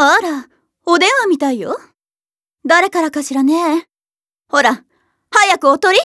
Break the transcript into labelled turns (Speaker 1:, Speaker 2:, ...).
Speaker 1: あら、お電話みたいよ。誰からかしらね。ほら、早くお取り。